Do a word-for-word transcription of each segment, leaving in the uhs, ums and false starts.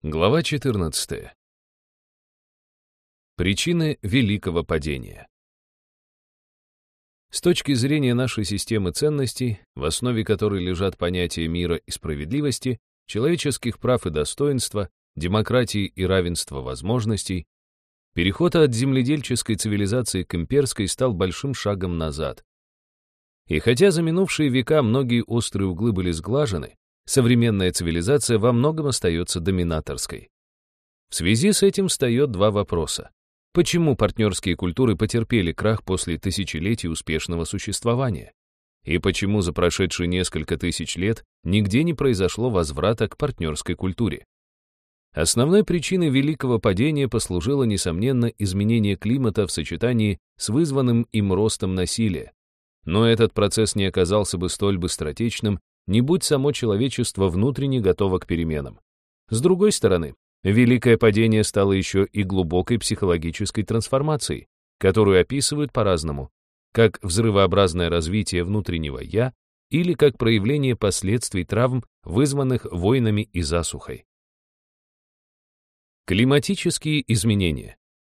Глава четырнадцатая. Причины Великого падения. С точки зрения нашей системы ценностей, в основе которой лежат понятия мира и справедливости, человеческих прав и достоинства, демократии и равенства возможностей, переход от земледельческой цивилизации к имперской стал большим шагом назад. И хотя за минувшие века многие острые углы были сглажены, современная цивилизация во многом остается доминаторской. В связи с этим встает два вопроса. Почему партнерские культуры потерпели крах после тысячелетий успешного существования? И почему за прошедшие несколько тысяч лет нигде не произошло возврата к партнерской культуре? Основной причиной Великого падения послужило, несомненно, изменение климата в сочетании с вызванным им ростом насилия. Но этот процесс не оказался бы столь быстротечным, не будь само человечество внутренне готово к переменам. С другой стороны, Великое падение стало еще и глубокой психологической трансформацией, которую описывают по-разному, как взрывообразное развитие внутреннего «я» или как проявление последствий травм, вызванных войнами и засухой. Климатические изменения.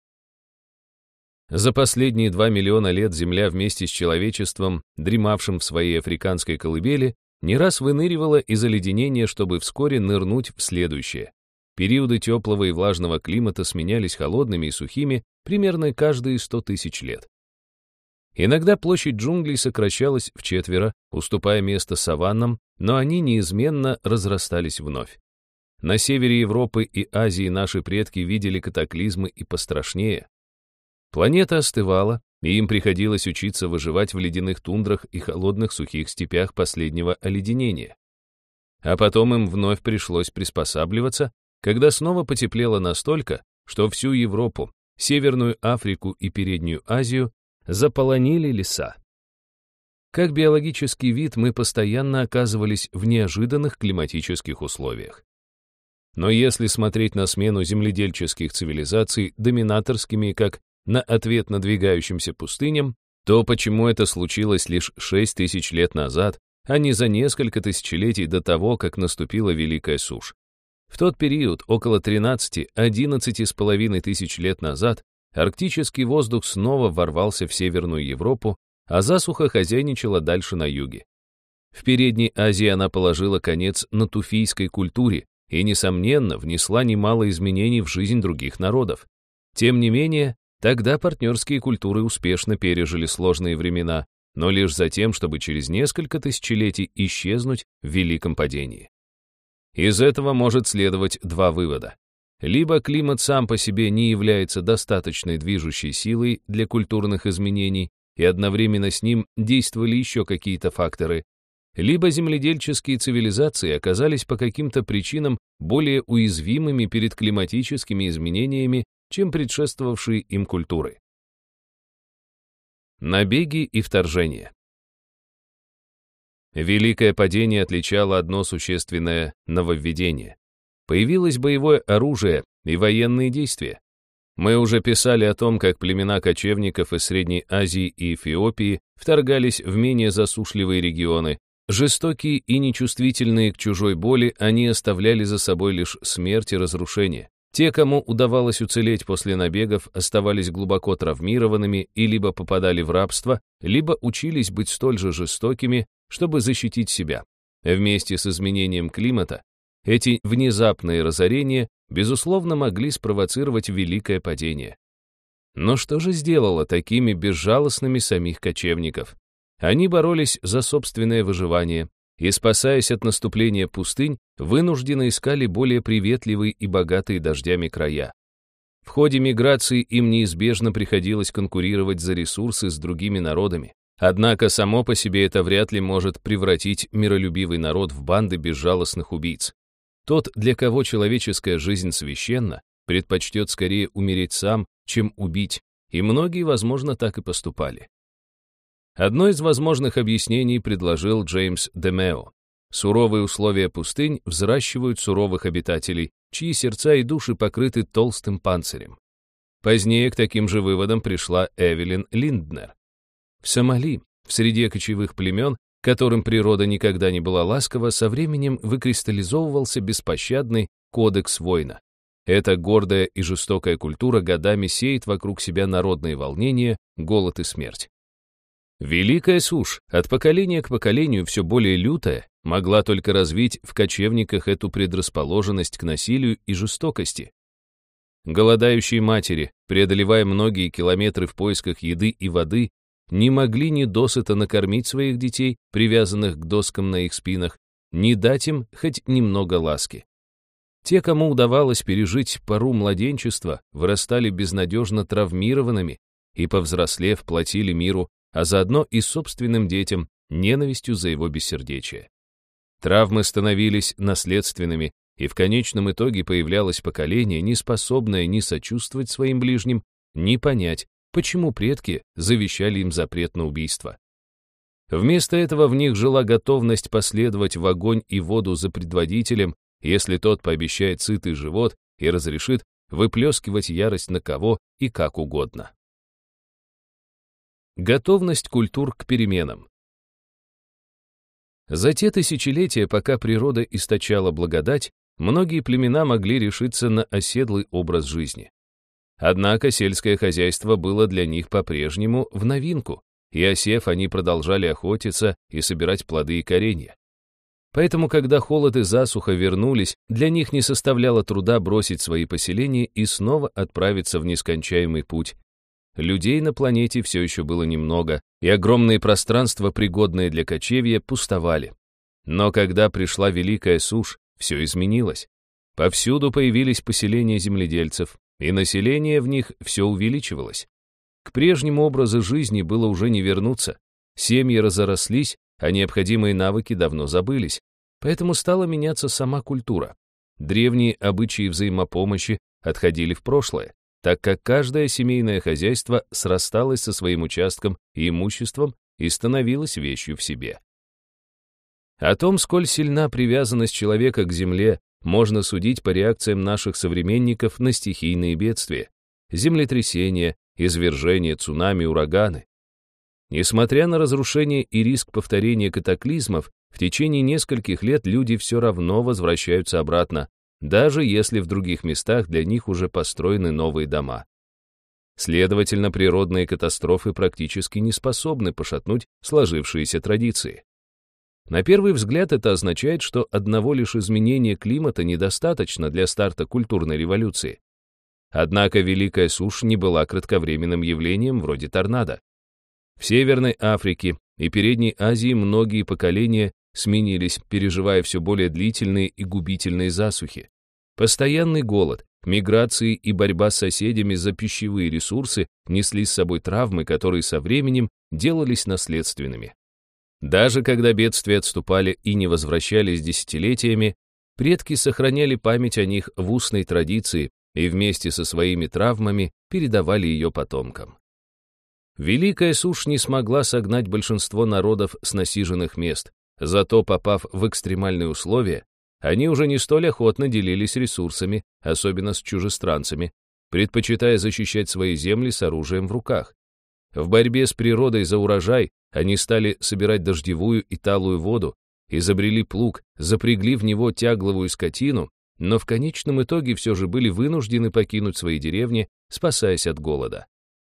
За последние два миллиона лет Земля вместе с человечеством, дремавшим в своей африканской колыбели, не раз выныривала из оледенения, чтобы вскоре нырнуть в следующее. Периоды теплого и влажного климата сменялись холодными и сухими примерно каждые сто тысяч лет. Иногда площадь джунглей сокращалась вчетверо, уступая место саваннам, но они неизменно разрастались вновь. На севере Европы и Азии наши предки видели катаклизмы и пострашнее. Планета остывала, и им приходилось учиться выживать в ледяных тундрах и холодных сухих степях последнего оледенения. А потом им вновь пришлось приспосабливаться, когда снова потеплело настолько, что всю Европу, Северную Африку и Переднюю Азию заполонили леса. Как биологический вид мы постоянно оказывались в неожиданных климатических условиях. Но если смотреть на смену земледельческих цивилизаций доминаторскими как на ответ надвигающимся пустыням, то почему это случилось лишь шесть тысяч лет назад, а не за несколько тысячелетий до того, как наступила Великая сушь? В тот период, около тринадцати-одиннадцати с половиной тысяч лет назад, арктический воздух снова ворвался в Северную Европу, а засуха хозяйничала дальше на юге. В Передней Азии она положила конец натуфийской культуре и, несомненно, внесла немало изменений в жизнь других народов. Тем не менее, тогда партнерские культуры успешно пережили сложные времена, но лишь за тем, чтобы через несколько тысячелетий исчезнуть в Великом падении. Из этого может следовать два вывода. Либо климат сам по себе не является достаточной движущей силой для культурных изменений, и одновременно с ним действовали еще какие-то факторы, либо земледельческие цивилизации оказались по каким-то причинам более уязвимыми перед климатическими изменениями, чем предшествовавшие им культуры. Набеги и вторжения. Великое падение отличало одно существенное нововведение. Появилось боевое оружие и военные действия. Мы уже писали о том, как племена кочевников из Средней Азии и Эфиопии вторгались в менее засушливые регионы. Жестокие и нечувствительные к чужой боли, они оставляли за собой лишь смерть и разрушение. Те, кому удавалось уцелеть после набегов, оставались глубоко травмированными и либо попадали в рабство, либо учились быть столь же жестокими, чтобы защитить себя. Вместе с изменением климата эти внезапные разорения, безусловно, могли спровоцировать Великое падение. Но что же сделало такими безжалостными самих кочевников? Они боролись за собственное выживание и, спасаясь от наступления пустынь, вынужденно искали более приветливые и богатые дождями края. В ходе миграции им неизбежно приходилось конкурировать за ресурсы с другими народами. Однако само по себе это вряд ли может превратить миролюбивый народ в банды безжалостных убийц. Тот, для кого человеческая жизнь священна, предпочтет скорее умереть сам, чем убить, и многие, возможно, так и поступали. Одно из возможных объяснений предложил Джеймс Демео. Суровые условия пустынь взращивают суровых обитателей, чьи сердца и души покрыты толстым панцирем. Позднее к таким же выводам пришла Эвелин Линднер. В Сомали, в среде кочевых племен, которым природа никогда не была ласкова, со временем выкристаллизовывался беспощадный, кодекс воина. Эта гордая и жестокая культура годами сеет вокруг себя народные волнения, голод и смерть. Великая сушь, от поколения к поколению все более лютая, могла только развить в кочевниках эту предрасположенность к насилию и жестокости. Голодающие матери, преодолевая многие километры в поисках еды и воды, не могли ни досыта накормить своих детей, привязанных к доскам на их спинах, ни дать им хоть немного ласки. Те, кому удавалось пережить пору младенчества, вырастали безнадежно травмированными и, повзрослев, платили миру, а заодно и собственным детям, ненавистью за его бессердечие. Травмы становились наследственными, и в конечном итоге появлялось поколение, не способное ни сочувствовать своим ближним, ни понять, почему предки завещали им запрет на убийство. Вместо этого в них жила готовность последовать в огонь и воду за предводителем, если тот пообещает сытый живот и разрешит выплескивать ярость на кого и как угодно. Готовность культур к переменам. За те тысячелетия, пока природа источала благодать, многие племена могли решиться на оседлый образ жизни. Однако сельское хозяйство было для них по-прежнему в новинку, и осев, они продолжали охотиться и собирать плоды и коренья. Поэтому, когда холод и засуха вернулись, для них не составляло труда бросить свои поселения и снова отправиться в нескончаемый путь. Людей на планете все еще было немного, и огромные пространства, пригодные для кочевья, пустовали. Но когда пришла Великая сушь, все изменилось. Повсюду появились поселения земледельцев, и население в них все увеличивалось. К прежнему образу жизни было уже не вернуться. Семьи разрослись, а необходимые навыки давно забылись. Поэтому стала меняться сама культура. Древние обычаи взаимопомощи отходили в прошлое, так как каждое семейное хозяйство срасталось со своим участком и имуществом и становилось вещью в себе. О том, сколь сильна привязанность человека к земле, можно судить по реакциям наших современников на стихийные бедствия, землетрясения, извержения, цунами, ураганы. Несмотря на разрушение и риск повторения катаклизмов, в течение нескольких лет люди все равно возвращаются обратно, даже если в других местах для них уже построены новые дома. Следовательно, природные катастрофы практически не способны пошатнуть сложившиеся традиции. На первый взгляд это означает, что одного лишь изменения климата недостаточно для старта культурной революции. Однако Великая сушь не была кратковременным явлением вроде торнадо. В Северной Африке и Передней Азии многие поколения сменились, переживая все более длительные и губительные засухи. Постоянный голод, миграции и борьба с соседями за пищевые ресурсы несли с собой травмы, которые со временем делались наследственными. Даже когда бедствия отступали и не возвращались десятилетиями, предки сохраняли память о них в устной традиции и вместе со своими травмами передавали ее потомкам. Великая сушь не смогла согнать большинство народов с насиженных мест, зато, попав в экстремальные условия, они уже не столь охотно делились ресурсами, особенно с чужестранцами, предпочитая защищать свои земли с оружием в руках. В борьбе с природой за урожай они стали собирать дождевую и талую воду, изобрели плуг, запрягли в него тягловую скотину, но в конечном итоге все же были вынуждены покинуть свои деревни, спасаясь от голода.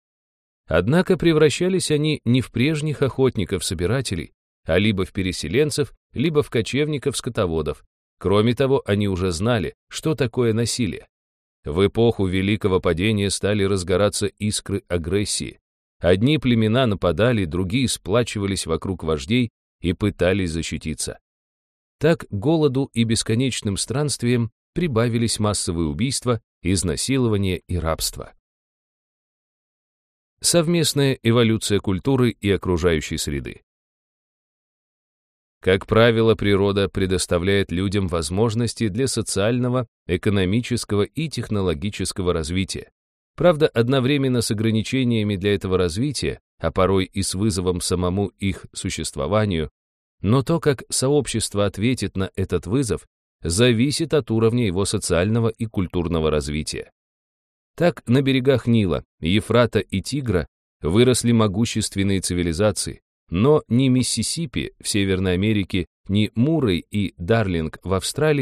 Однако превращались они не в прежних охотников-собирателей, а либо в переселенцев, либо в кочевников-скотоводов. Кроме того, они уже знали, что такое насилие. В эпоху Великого падения стали разгораться искры агрессии. Одни племена нападали, другие сплачивались вокруг вождей и пытались защититься. Так голоду и бесконечным странствиям прибавились массовые убийства, изнасилования и рабство. Совместная эволюция культуры и окружающей среды. Как правило, природа предоставляет людям возможности для социального, экономического и технологического развития. Правда, одновременно с ограничениями для этого развития, а порой и с вызовом самому их существованию, но то, как сообщество ответит на этот вызов, зависит от уровня его социального и культурного развития. Так, на берегах Нила, Ефрата и Тигра выросли могущественные цивилизации, но ни Миссисипи в Северной Америке, ни Муррей и Дарлинг в Австралии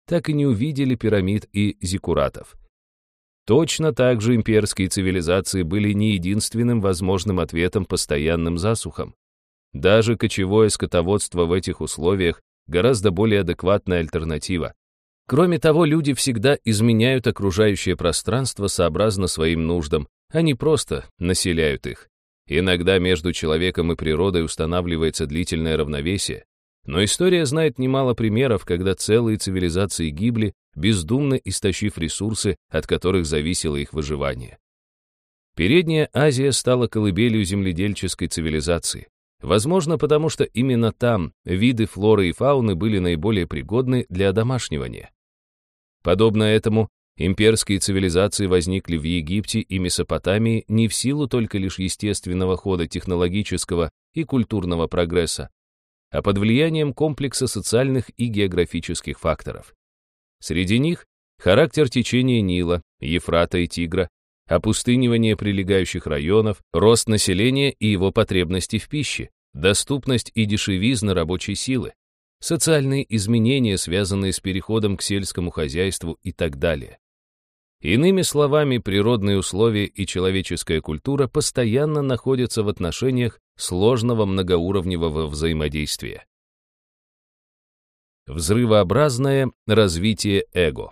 так и не увидели пирамид и зиккуратов. Точно так же имперские цивилизации были не единственным возможным ответом постоянным засухам. Даже кочевое скотоводство в этих условиях гораздо более адекватная альтернатива. Кроме того, люди всегда изменяют окружающее пространство сообразно своим нуждам, а не просто населяют их. Иногда между человеком и природой устанавливается длительное равновесие, но история знает немало примеров, когда целые цивилизации гибли, бездумно истощив ресурсы, от которых зависело их выживание. Передняя Азия стала колыбелью земледельческой цивилизации. Возможно, потому что именно там виды флоры и фауны были наиболее пригодны для одомашнивания. Подобно этому, имперские цивилизации возникли в Египте и Месопотамии не в силу только лишь естественного хода технологического и культурного прогресса, а под влиянием комплекса социальных и географических факторов. Среди них характер течения Нила, Ефрата и Тигра, опустынивание прилегающих районов, рост населения и его потребности в пище, доступность и дешевизна рабочей силы, социальные изменения, связанные с переходом к сельскому хозяйству и так далее. Иными словами, природные условия и человеческая культура постоянно находятся в отношениях сложного многоуровневого взаимодействия. Взрывообразное развитие эго.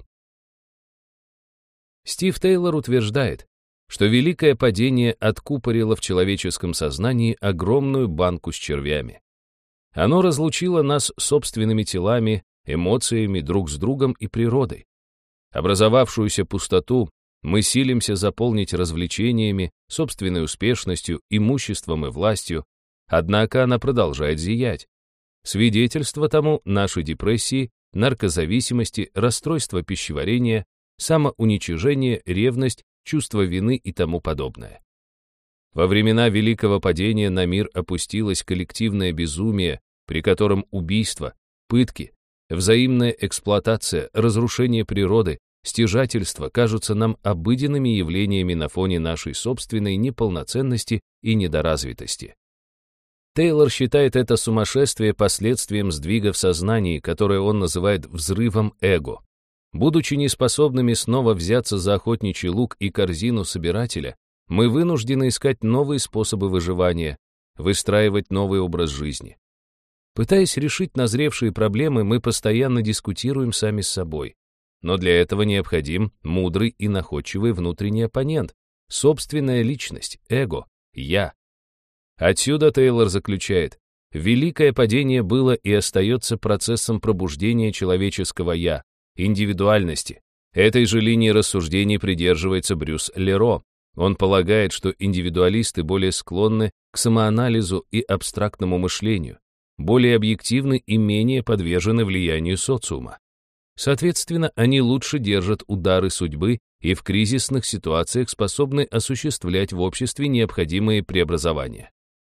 Стив Тейлор утверждает, что великое падение откупорило в человеческом сознании огромную банку с червями. Оно разлучило нас собственными телами, эмоциями, друг с другом и природой. Образовавшуюся пустоту мы силимся заполнить развлечениями, собственной успешностью, имуществом и властью, однако она продолжает зиять. Свидетельство тому наши депрессии, наркозависимости, расстройства пищеварения, самоуничижение, ревность, чувство вины и тому подобное. Во времена Великого падения на мир опустилось коллективное безумие, при котором убийства, пытки, взаимная эксплуатация, разрушение природы, стяжательство кажутся нам обыденными явлениями на фоне нашей собственной неполноценности и недоразвитости. Тейлор считает это сумасшествие последствием сдвига в сознании, которое он называет взрывом эго. Будучи неспособными снова взяться за охотничий лук и корзину собирателя, мы вынуждены искать новые способы выживания, выстраивать новый образ жизни. Пытаясь решить назревшие проблемы, мы постоянно дискутируем сами с собой. Но для этого необходим мудрый и находчивый внутренний оппонент, собственная личность, эго, я. Отсюда Тейлор заключает, великое падение было и остается процессом пробуждения человеческого «я», индивидуальности. Этой же линии рассуждений придерживается Брюс Леро. Он полагает, что индивидуалисты более склонны к самоанализу и абстрактному мышлению, более объективны и менее подвержены влиянию социума. Соответственно, они лучше держат удары судьбы и в кризисных ситуациях способны осуществлять в обществе необходимые преобразования.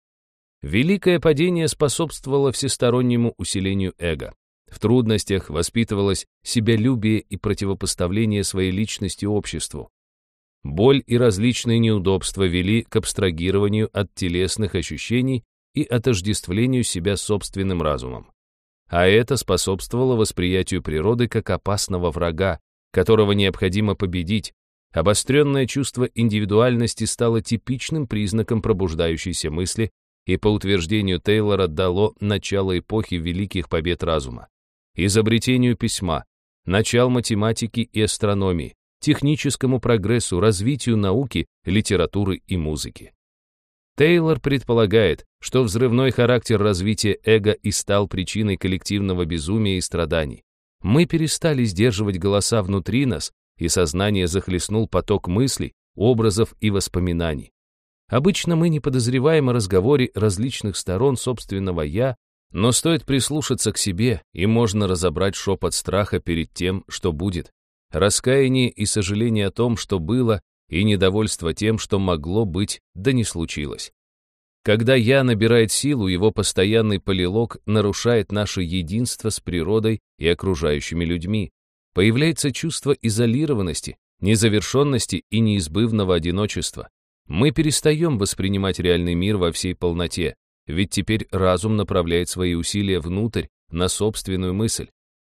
Великое падение способствовало всестороннему усилению эго. В трудностях воспитывалось себялюбие и противопоставление своей личности обществу. Боль и различные неудобства вели к абстрагированию от телесных ощущений и отождествлению себя собственным разумом. А это способствовало восприятию природы как опасного врага, которого необходимо победить. Обостренное чувство индивидуальности стало типичным признаком пробуждающейся мысли и, по утверждению Тейлора, дало начало эпохи великих побед разума, изобретению письма, начал математики и астрономии, техническому прогрессу, развитию науки, литературы и музыки. Тейлор предполагает, что взрывной характер развития эго и стал причиной коллективного безумия и страданий. Мы перестали сдерживать голоса внутри нас, и сознание захлестнул поток мыслей, образов и воспоминаний. Обычно мы не подозреваем о разговоре различных сторон собственного «я», но стоит прислушаться к себе, и можно разобрать шепот страха перед тем, что будет, раскаяние и сожаление о том, что было, и недовольство тем, что могло быть, да не случилось. Когда «я» набирает силу, его постоянный полилог нарушает наше единство с природой и окружающими людьми. Появляется чувство изолированности, незавершенности и неизбывного одиночества. Мы перестаем воспринимать реальный мир во всей полноте, ведь теперь разум направляет свои усилия внутрь, на собственную мысль.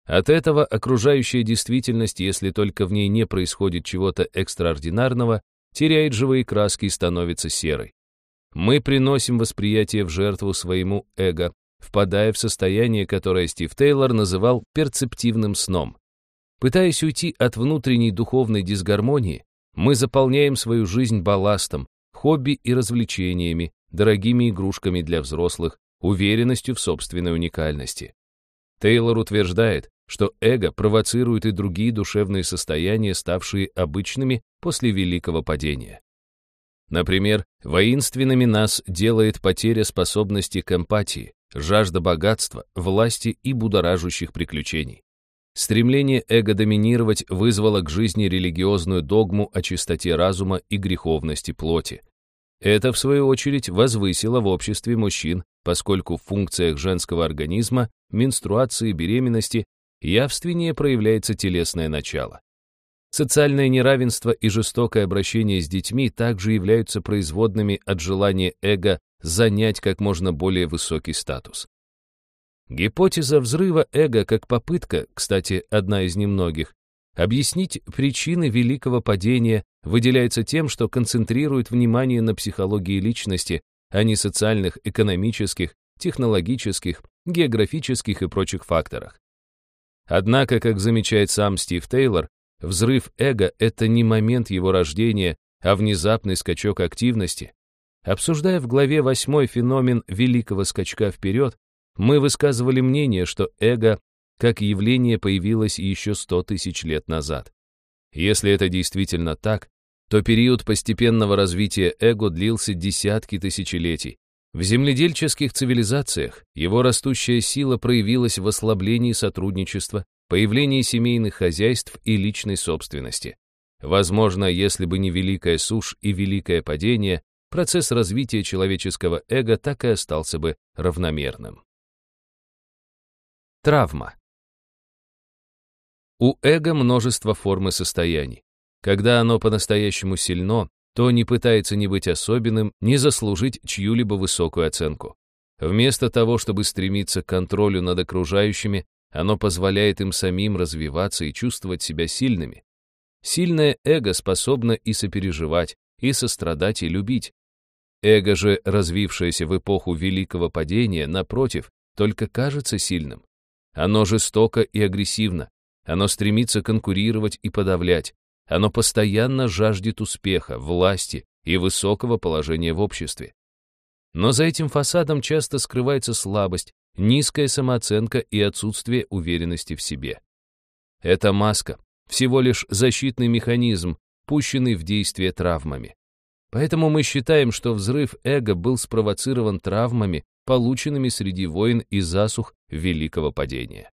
От этого окружающая действительность, если только в ней не происходит чего-то экстраординарного, теряет живые краски и становится серой. Мы приносим восприятие в жертву своему эго, впадая в состояние, которое Стив Тейлор называл перцептивным сном. Пытаясь уйти от внутренней духовной дисгармонии, мы заполняем свою жизнь балластом, хобби и развлечениями, дорогими игрушками для взрослых, уверенностью в собственной уникальности. Тейлор утверждает, что эго провоцирует и другие душевные состояния, ставшие обычными после Великого падения. Например, воинственными нас делает потеря способности к эмпатии, жажда богатства, власти и будоражащих приключений. Стремление эго доминировать вызвало к жизни религиозную догму о чистоте разума и греховности плоти. Это, в свою очередь, возвысило в обществе мужчин, поскольку в функциях женского организма, менструации, беременности явственнее проявляется телесное начало. Социальное неравенство и жестокое обращение с детьми также являются производными от желания эго занять как можно более высокий статус. Гипотеза взрыва эго как попытка, кстати, одна из немногих, объяснить причины Великого падения выделяется тем, что концентрирует внимание на психологии личности, а не социальных, экономических, технологических, географических и прочих факторах. Однако, как замечает сам Стив Тейлор, взрыв эго — это не момент его рождения, а внезапный скачок активности. Обсуждая в главе восьмой феномен великого скачка вперед, мы высказывали мнение, что эго как явление появилось еще сто тысяч лет назад. Если это действительно так, то период постепенного развития эго длился десятки тысячелетий. В земледельческих цивилизациях его растущая сила проявилась в ослаблении сотрудничества, появлении семейных хозяйств и личной собственности. Возможно, если бы не Великая сушь и Великое падение, процесс развития человеческого эго так и остался бы равномерным. Травма. У эго множество форм и состояний. Когда оно по-настоящему сильно, то не пытается ни быть особенным, ни заслужить чью-либо высокую оценку. Вместо того, чтобы стремиться к контролю над окружающими, оно позволяет им самим развиваться и чувствовать себя сильными. Сильное эго способно и сопереживать, и сострадать, и любить. Эго же, развившееся в эпоху Великого падения, напротив, только кажется сильным. Оно жестоко и агрессивно. Оно стремится конкурировать и подавлять. Оно постоянно жаждет успеха, власти и высокого положения в обществе. Но за этим фасадом часто скрывается слабость, низкая самооценка и отсутствие уверенности в себе. Это маска, всего лишь защитный механизм, пущенный в действие травмами. Поэтому мы считаем, что взрыв эго был спровоцирован травмами, полученными среди войн и засух Великого падения.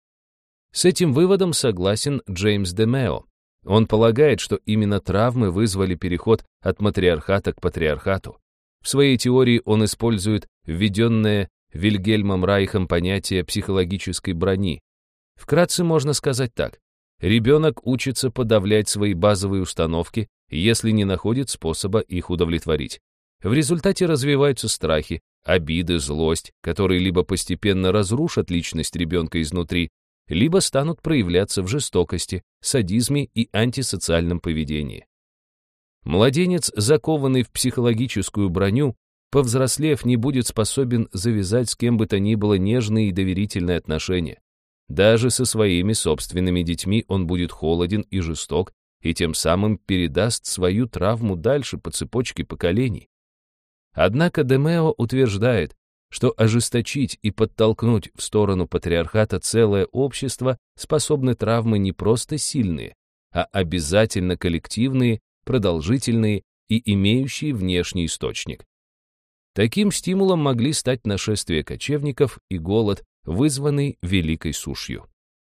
С этим выводом согласен Джеймс де Мео. Он полагает, что именно травмы вызвали переход от матриархата к патриархату. В своей теории он использует введенное Вильгельмом Райхом понятие психологической брони. Вкратце можно сказать так. Ребенок учится подавлять свои базовые установки, если не находит способа их удовлетворить. В результате развиваются страхи, обиды, злость, которые либо постепенно разрушат личность ребенка изнутри, либо станут проявляться в жестокости, садизме и антисоциальном поведении. Младенец, закованный в психологическую броню, повзрослев, не будет способен завязать с кем бы то ни было нежные и доверительные отношения. Даже со своими собственными детьми он будет холоден и жесток, и тем самым передаст свою травму дальше по цепочке поколений. Однако де Мео утверждает, что ожесточить и подтолкнуть в сторону патриархата целое общество способны травмы не просто сильные, а обязательно коллективные, продолжительные и имеющие внешний источник. Таким стимулом могли стать нашествие кочевников и голод, вызванный Великой сушью.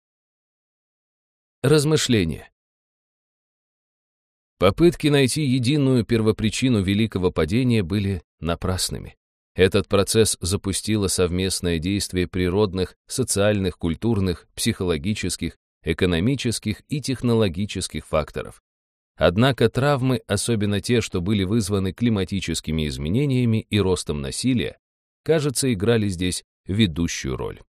Размышления. Попытки найти единую первопричину Великого падения были напрасными. Этот процесс запустило совместное действие природных, социальных, культурных, психологических, экономических и технологических факторов. Однако травмы, особенно те, что были вызваны климатическими изменениями и ростом насилия, кажется, играли здесь ведущую роль.